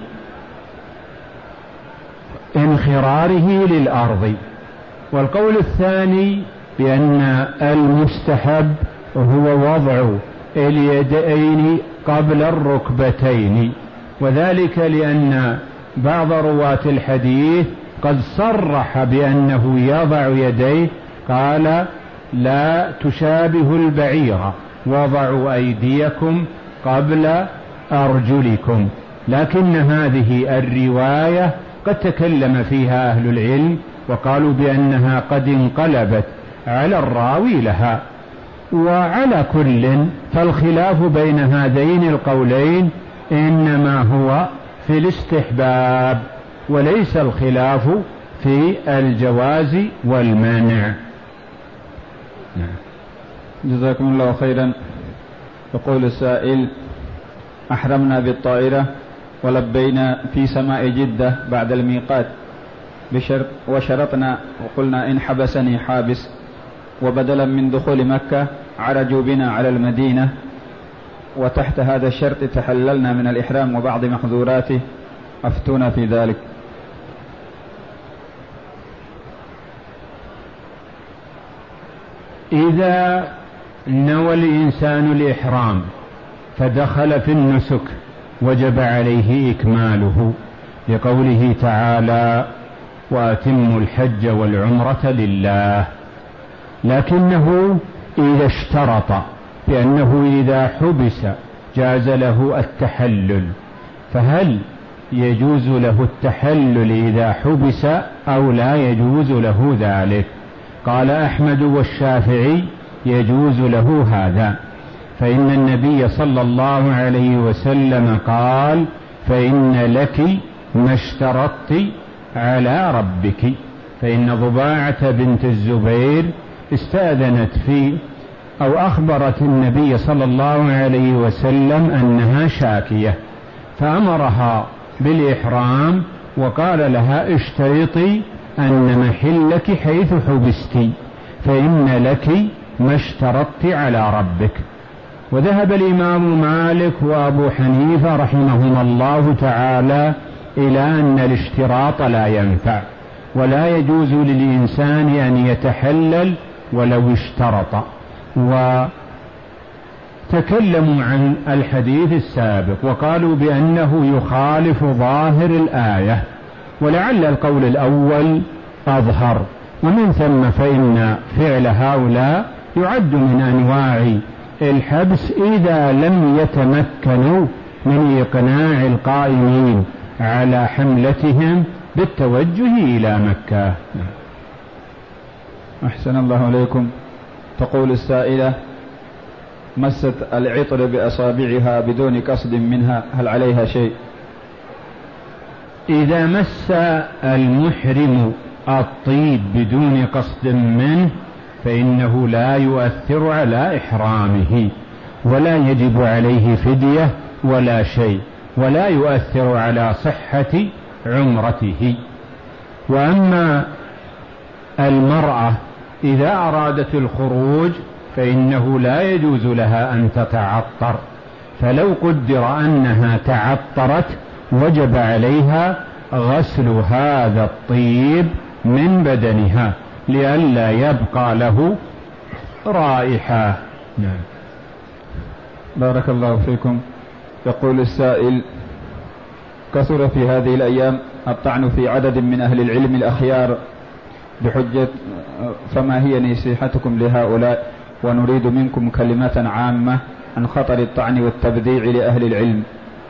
انخراره للأرض. والقول الثاني بأن المستحب هو وضع اليدين قبل الركبتين، وذلك لأن بعض رواة الحديث قد صرح بأنه يضع يديه، قال: لا تشابه البعير، وضعوا أيديكم قبل أرجلكم. لكن هذه الرواية قد تكلم فيها أهل العلم وقالوا بأنها قد انقلبت على الراوي لها. وعلى كل فالخلاف بين هذين القولين إنما هو في الاستحباب، وليس الخلاف في الجواز والمنع. جزاكم الله خيرا. يقول السائل: أحرمنا بالطائرة ولبينا في سماء جدة بعد الميقات بشرط وشرطنا وقلنا إن حبسني حابس، وبدلا من دخول مكة عرجوا بنا على المدينة، وتحت هذا الشرط تحللنا من الإحرام وبعض محظوراته، أفتونا في ذلك. إذا نوى الإنسان الإحرام فدخل في النسك وجب عليه إكماله، لقوله تعالى: وأتموا الحج والعمرة لله. لكنه إذا اشترط بأنه إذا حبس جاز له التحلل، فهل يجوز له التحلل إذا حبس أو لا يجوز له ذلك؟ قال أحمد والشافعي: يجوز له هذا، فإن النبي صلى الله عليه وسلم قال: فإن لك ما اشترطت على ربك. فإن ضباعة بنت الزبير استأذنت في أو أخبرت النبي صلى الله عليه وسلم أنها شاكية، فأمرها بالإحرام وقال لها: اشترطي أن محلك حيث حبستي، فإن لك ما اشترطت على ربك. وذهب الإمام مالك وأبو حنيفة رحمهما الله تعالى إلى أن الاشتراط لا ينفع، ولا يجوز للإنسان أن يتحلل ولو اشترط. وتكلموا عن الحديث السابق وقالوا بأنه يخالف ظاهر الآية، ولعل القول الأول أظهر، ومن ثم فإن فعل هؤلاء يعد من أنواع الحبس إذا لم يتمكنوا من إقناع القائمين على حملتهم بالتوجه إلى مكة. أحسن الله عليكم. تقول السائلة: مست العطر بأصابعها بدون قصد منها هل عليها شيء؟ إذا مس المحرم الطيب بدون قصد منه فإنه لا يؤثر على إحرامه ولا يجب عليه فدية ولا شيء، ولا يؤثر على صحة عمرته. وأما المرأة إذا أرادت الخروج فإنه لا يجوز لها أن تتعطر، فلو قدر أنها تعطرت وجب عليها غسل هذا الطيب من بدنها لئلا يبقى له رائحة. نعم. بارك الله فيكم. يقول السائل: كثر في هذه الأيام الطعن في عدد من أهل العلم الأخيار بحجة، فما هي نصيحتكم لهؤلاء؟ ونريد منكم كلمة عامة عن خطر الطعن والتبذيع لأهل العلم.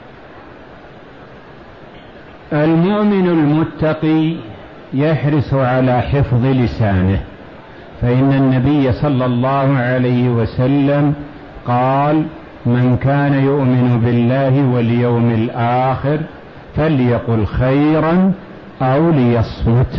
المؤمن المتقي يحرص على حفظ لسانه، فإن النبي صلى الله عليه وسلم قال: من كان يؤمن بالله واليوم الآخر فليقل خيرا أو ليصمت.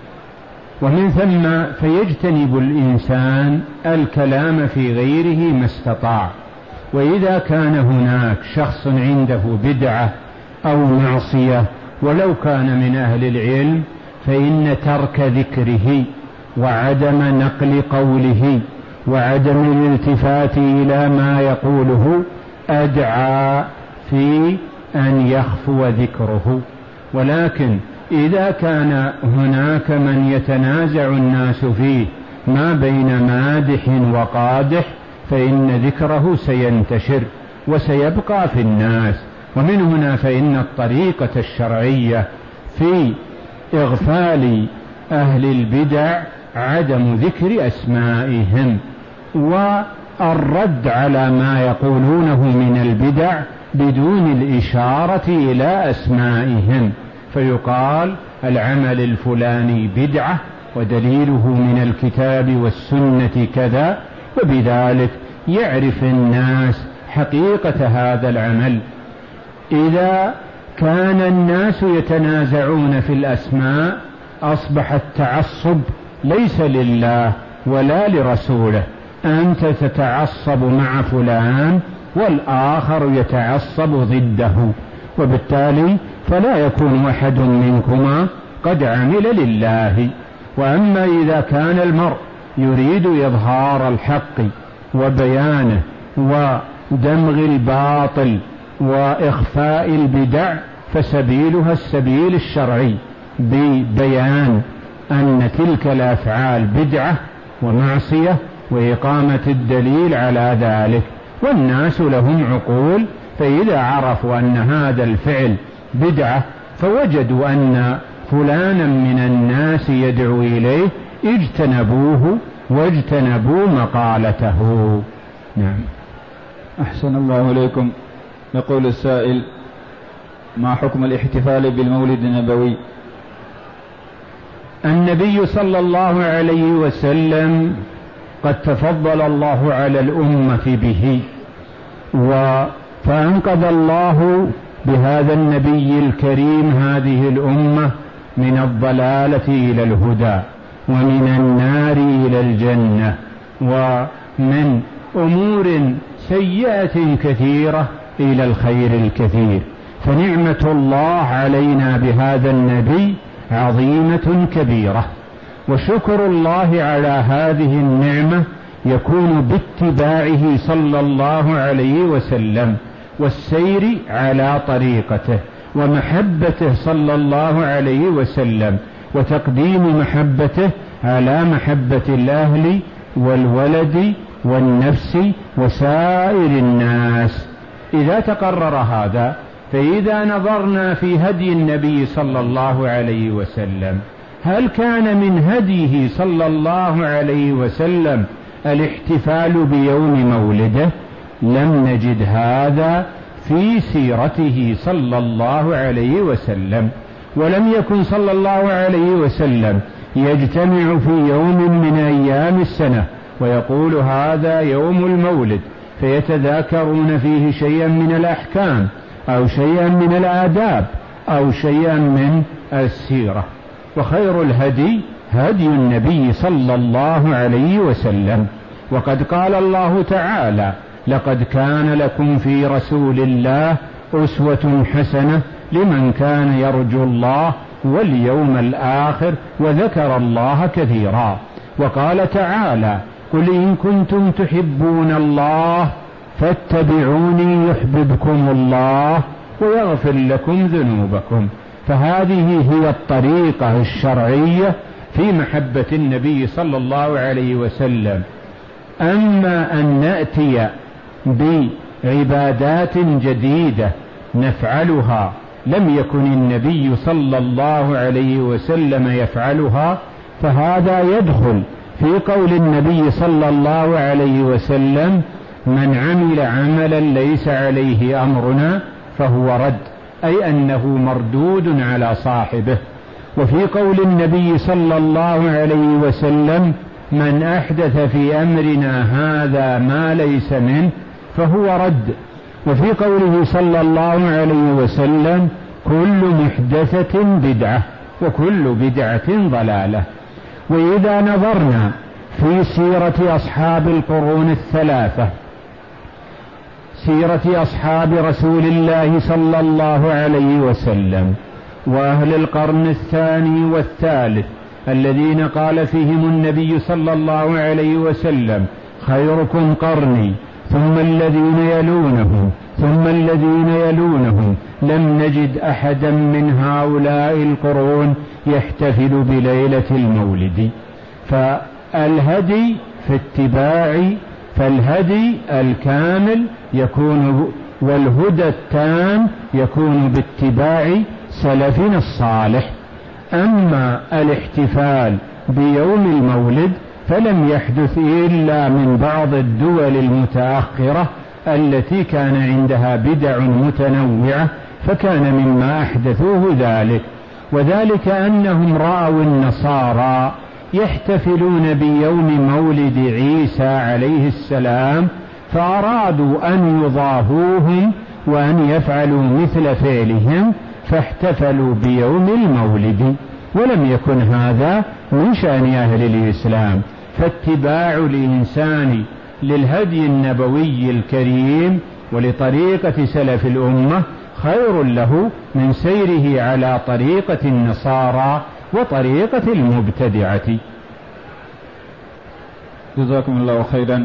ومن ثم فيجتنب الإنسان الكلام في غيره ما استطاع. وإذا كان هناك شخص عنده بدعة أو معصية ولو كان من أهل العلم فإن ترك ذكره وعدم نقل قوله وعدم الالتفات إلى ما يقوله أدعى في أن يخفو ذكره. ولكن إذا كان هناك من يتنازع الناس فيه ما بين مادح وقادح فإن ذكره سينتشر وسيبقى في الناس. ومن هنا فإن الطريقة الشرعية في إغفال أهل البدع عدم ذكر أسمائهم والرد على ما يقولونه من البدع بدون الإشارة إلى أسمائهم، فيقال العمل الفلاني بدعة ودليله من الكتاب والسنة كذا، وبذلك يعرف الناس حقيقة هذا العمل. إذا كان الناس يتنازعون في الأسماء أصبح التعصب ليس لله ولا لرسوله. أنت تتعصب مع فلان والآخر يتعصب ضده، وبالتالي فلا يكون أحد منكما قد عمل لله. وأما إذا كان المرء يريد إظهار الحق وبيانه ودمغ الباطل وإخفاء البدع فسبيلها السبيل الشرعي ببيان أن تلك الأفعال بدعة ومعصية وإقامة الدليل على ذلك. والناس لهم عقول، فإذا عرفوا أن هذا الفعل بدعة فوجدوا أن فلانا من الناس يدعو إليه اجتنبوه واجتنبوا مقالته. نعم. أحسن الله إليكم. يقول السائل: ما حكم الاحتفال بالمولد النبوي؟ النبي صلى الله عليه وسلم قد تفضل الله على الأمة به، فأنقذ الله بهذا النبي الكريم هذه الأمة من الضلالة إلى الهدى ومن النار إلى الجنة ومن أمور سيئة كثيرة إلى الخير الكثير. فنعمة الله علينا بهذا النبي عظيمة كبيرة، وشكر الله على هذه النعمة يكون باتباعه صلى الله عليه وسلم والسير على طريقته ومحبته صلى الله عليه وسلم وتقديم محبته على محبة الأهل والولد والنفس وسائر الناس. إذا تقرر هذا فإذا نظرنا في هدي النبي صلى الله عليه وسلم هل كان من هديه صلى الله عليه وسلم الاحتفال بيوم مولده؟ لم نجد هذا في سيرته صلى الله عليه وسلم، ولم يكن صلى الله عليه وسلم يجتمع في يوم من أيام السنة ويقول هذا يوم المولد فيتذاكرون فيه شيئا من الأحكام أو شيئا من الآداب أو شيئا من السيرة. وخير الهدي هدي النبي صلى الله عليه وسلم. وقد قال الله تعالى: لقد كان لكم في رسول الله أسوة حسنة لمن كان يرجو الله واليوم الآخر وذكر الله كثيرا. وقال تعالى: قل إن كنتم تحبون الله فاتبعوني يحببكم الله ويغفر لكم ذنوبكم. فهذه هي الطريقة الشرعية في محبة النبي صلى الله عليه وسلم. أما أن نأتي بعبادات جديدة نفعلها لم يكن النبي صلى الله عليه وسلم يفعلها، فهذا يدخل في قول النبي صلى الله عليه وسلم: من عمل عملا ليس عليه أمرنا فهو رد، أي أنه مردود على صاحبه. وفي قول النبي صلى الله عليه وسلم: من أحدث في أمرنا هذا ما ليس منه فهو رد. وفي قوله صلى الله عليه وسلم: كل محدثة بدعة وكل بدعة ضلالة. وإذا نظرنا في سيرة أصحاب القرون الثلاثة، سيرة أصحاب رسول الله صلى الله عليه وسلم وأهل القرن الثاني والثالث الذين قال فيهم النبي صلى الله عليه وسلم: خيركم قرني ثم الذين يلونهم ثم الذين يلونهم، لم نجد أحدا من هؤلاء القرون يحتفل بليلة المولد. فالهدي في اتباع فالهدي الكامل يكون والهدى التام يكون باتباع سلفنا الصالح. أما الاحتفال بيوم المولد فلم يحدث إلا من بعض الدول المتأخرة التي كان عندها بدع متنوعة، فكان مما أحدثوه ذلك. وذلك أنهم رأوا النصارى يحتفلون بيوم مولد عيسى عليه السلام، فأرادوا أن يضاهوهم وأن يفعلوا مثل فعلهم، فاحتفلوا بيوم المولد. ولم يكن هذا من شأن أهل الإسلام. فاتباع الإنسان للهدي النبوي الكريم ولطريقة سلف الأمة خير له من سيره على طريقة النصارى وطريقة المبتدعة. جزاكم الله خيرا.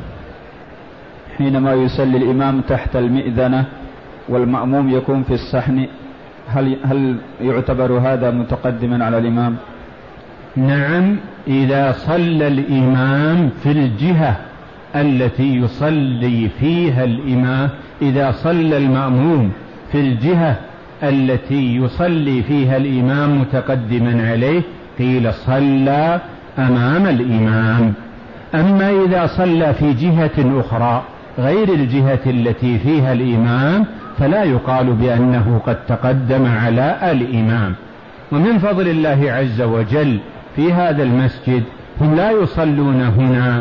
حينما يصلي الإمام تحت المئذنة والمأموم يكون في الصحن، هل, هل يعتبر هذا متقدما على الإمام؟ نعم، إذا صلى الإمام في الجهة التي يصلي فيها الإمام، إذا صلى المأموم في الجهة التي يصلي فيها الإمام متقدما عليه قيل صلى أمام الإمام. أما إذا صلى في جهة أخرى غير الجهة التي فيها الإمام فلا يقال بأنه قد تقدم على الإمام. ومن فضل الله عز وجل في هذا المسجد هم لا يصلون هنا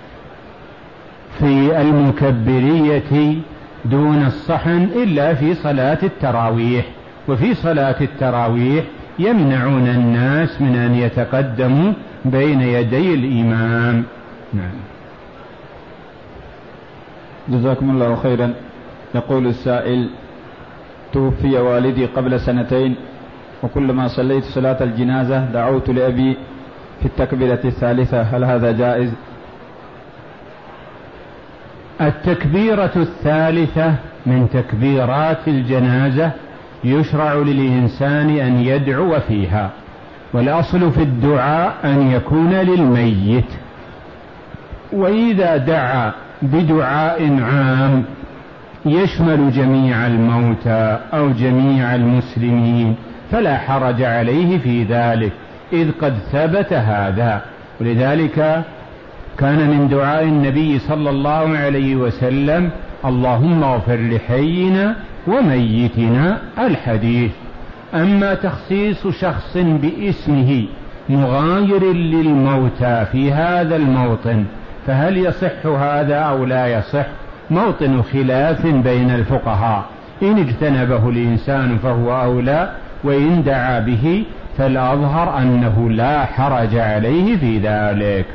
في المكبرية دون الصحن إلا في صلاة التراويح، وفي صلاة التراويح يمنعون الناس من أن يتقدموا بين يدي الإمام. نعم. جزاكم الله خيرا. يقول السائل: توفي والدي قبل سنتين، وكلما صليت صلاة الجنازة دعوت لأبي في التكبيرة الثالثة، هل هذا جائز؟ التكبيرة الثالثة من تكبيرات الجنازة يشرع للإنسان أن يدعو فيها، والأصل في الدعاء أن يكون للميت. وإذا دعا بدعاء عام يشمل جميع الموتى أو جميع المسلمين فلا حرج عليه في ذلك، إذ قد ثبت هذا. ولذلك كان من دعاء النبي صلى الله عليه وسلم: اللهم اغفر لحينا وميتنا الحديث. أما تخصيص شخص باسمه مغاير للموتى في هذا الموطن فهل يصح هذا أو لا يصح؟ موطن خلاف بين الفقهاء، إن اجتنبه الإنسان فهو أولى، وإن دعا به فالأظهر أنه لا حرج عليه في ذلك.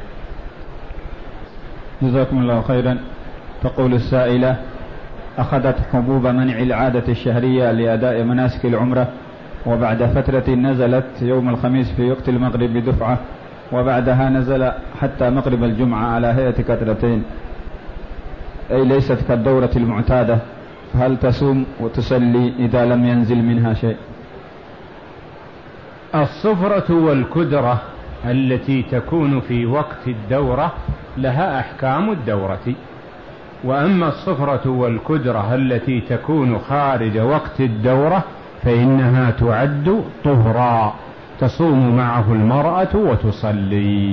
جزاكم الله خيرا. تقول السائلة: أخذت حبوب منع العادة الشهرية لأداء مناسك العمرة، وبعد فترة نزلت يوم الخميس في وقت المغرب بدفعة، وبعدها نزل حتى مغرب الجمعة على هيئة كثرتين، أي ليست كالدورة المعتادة، هل تصوم وتصلي إذا لم ينزل منها شيء؟ الصفرة والكدرة التي تكون في وقت الدورة لها أحكام الدورة، وأما الصفرة والكدرة التي تكون خارج وقت الدورة فإنها تعد طهرا، تصوم معه المرأة وتصلي.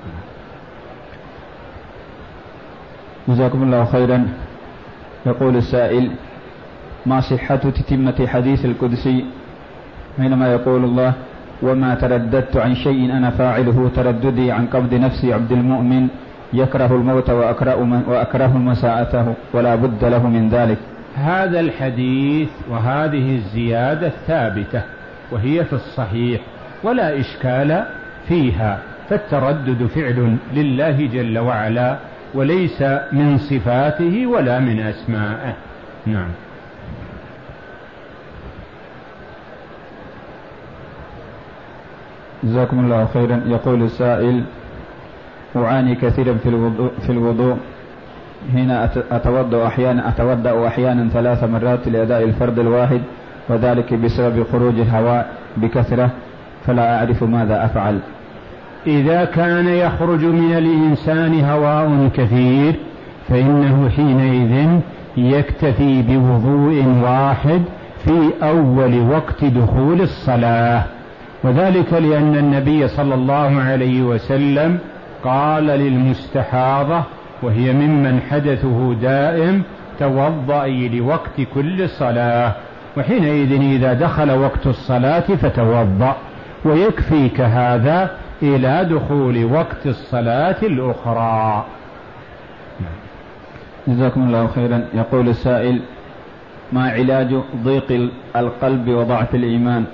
جزاكم الله خيرا. يقول السائل: ما صحة تتمة حديث القدسي حينما يقول الله: وما ترددت عن شيء أنا فاعله ترددي عن قبض نفس عبد المؤمن يكره الموت وأكره مساءته ولا بد له من ذلك؟ هذا الحديث وهذه الزيادة ثابتة وهي في الصحيح ولا إشكال فيها، فالتردد فعل لله جل وعلا وليس من صفاته ولا من أسمائه. نعم. جزاكم الله خيرا. يقول السائل: أعاني كثيرا في الوضوء, في الوضوء هنا أتوضأ أحيانا أتوضأ أحيانا ثلاث مرات لأداء الفرض الواحد، وذلك بسبب خروج الهواء بكثرة، فلا أعرف ماذا أفعل. إذا كان يخرج من الإنسان هواء كثير فإنه حينئذ يكتفي بوضوء واحد في أول وقت دخول الصلاة، وذلك لأن النبي صلى الله عليه وسلم قال للمستحاضة وهي ممن حدثه دائم: توضئي لوقت كل صلاة، وحينئذ إذا دخل وقت الصلاة فتوضأ، ويكفيك هذا إلى دخول وقت الصلاة الأخرى. جزاكم الله خيرا. يقول السائل: ما علاج ضيق القلب وضعف الإيمان؟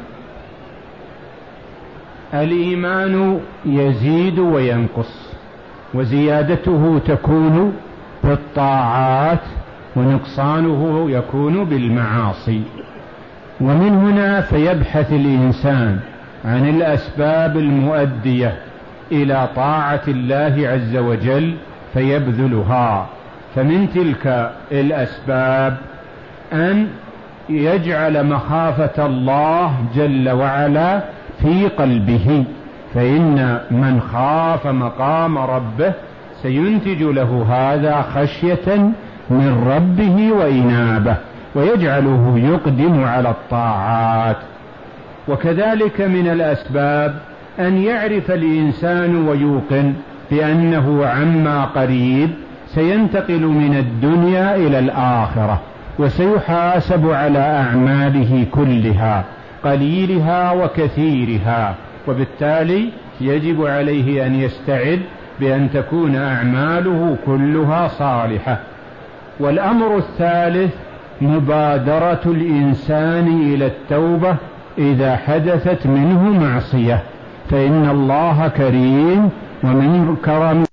الإيمان يزيد وينقص، وزيادته تكون بالطاعات ونقصانه يكون بالمعاصي، ومن هنا فيبحث الإنسان عن الأسباب المؤدية إلى طاعة الله عز وجل فيبذلها. فمن تلك الأسباب أن يجعل مخافة الله جل وعلا في قلبه، فإن من خاف مقام ربه سينتج له هذا خشية من ربه وإنابة، ويجعله يقدم على الطاعات. وكذلك من الأسباب أن يعرف الإنسان ويوقن بأنه عما قريب سينتقل من الدنيا إلى الآخرة، وسيحاسب على أعماله كلها قليلها وكثيرها، وبالتالي يجب عليه أن يستعد بأن تكون أعماله كلها صالحة. والأمر الثالث مبادرة الإنسان إلى التوبة إذا حدثت منه معصية، فإن الله كريم، ومن كرم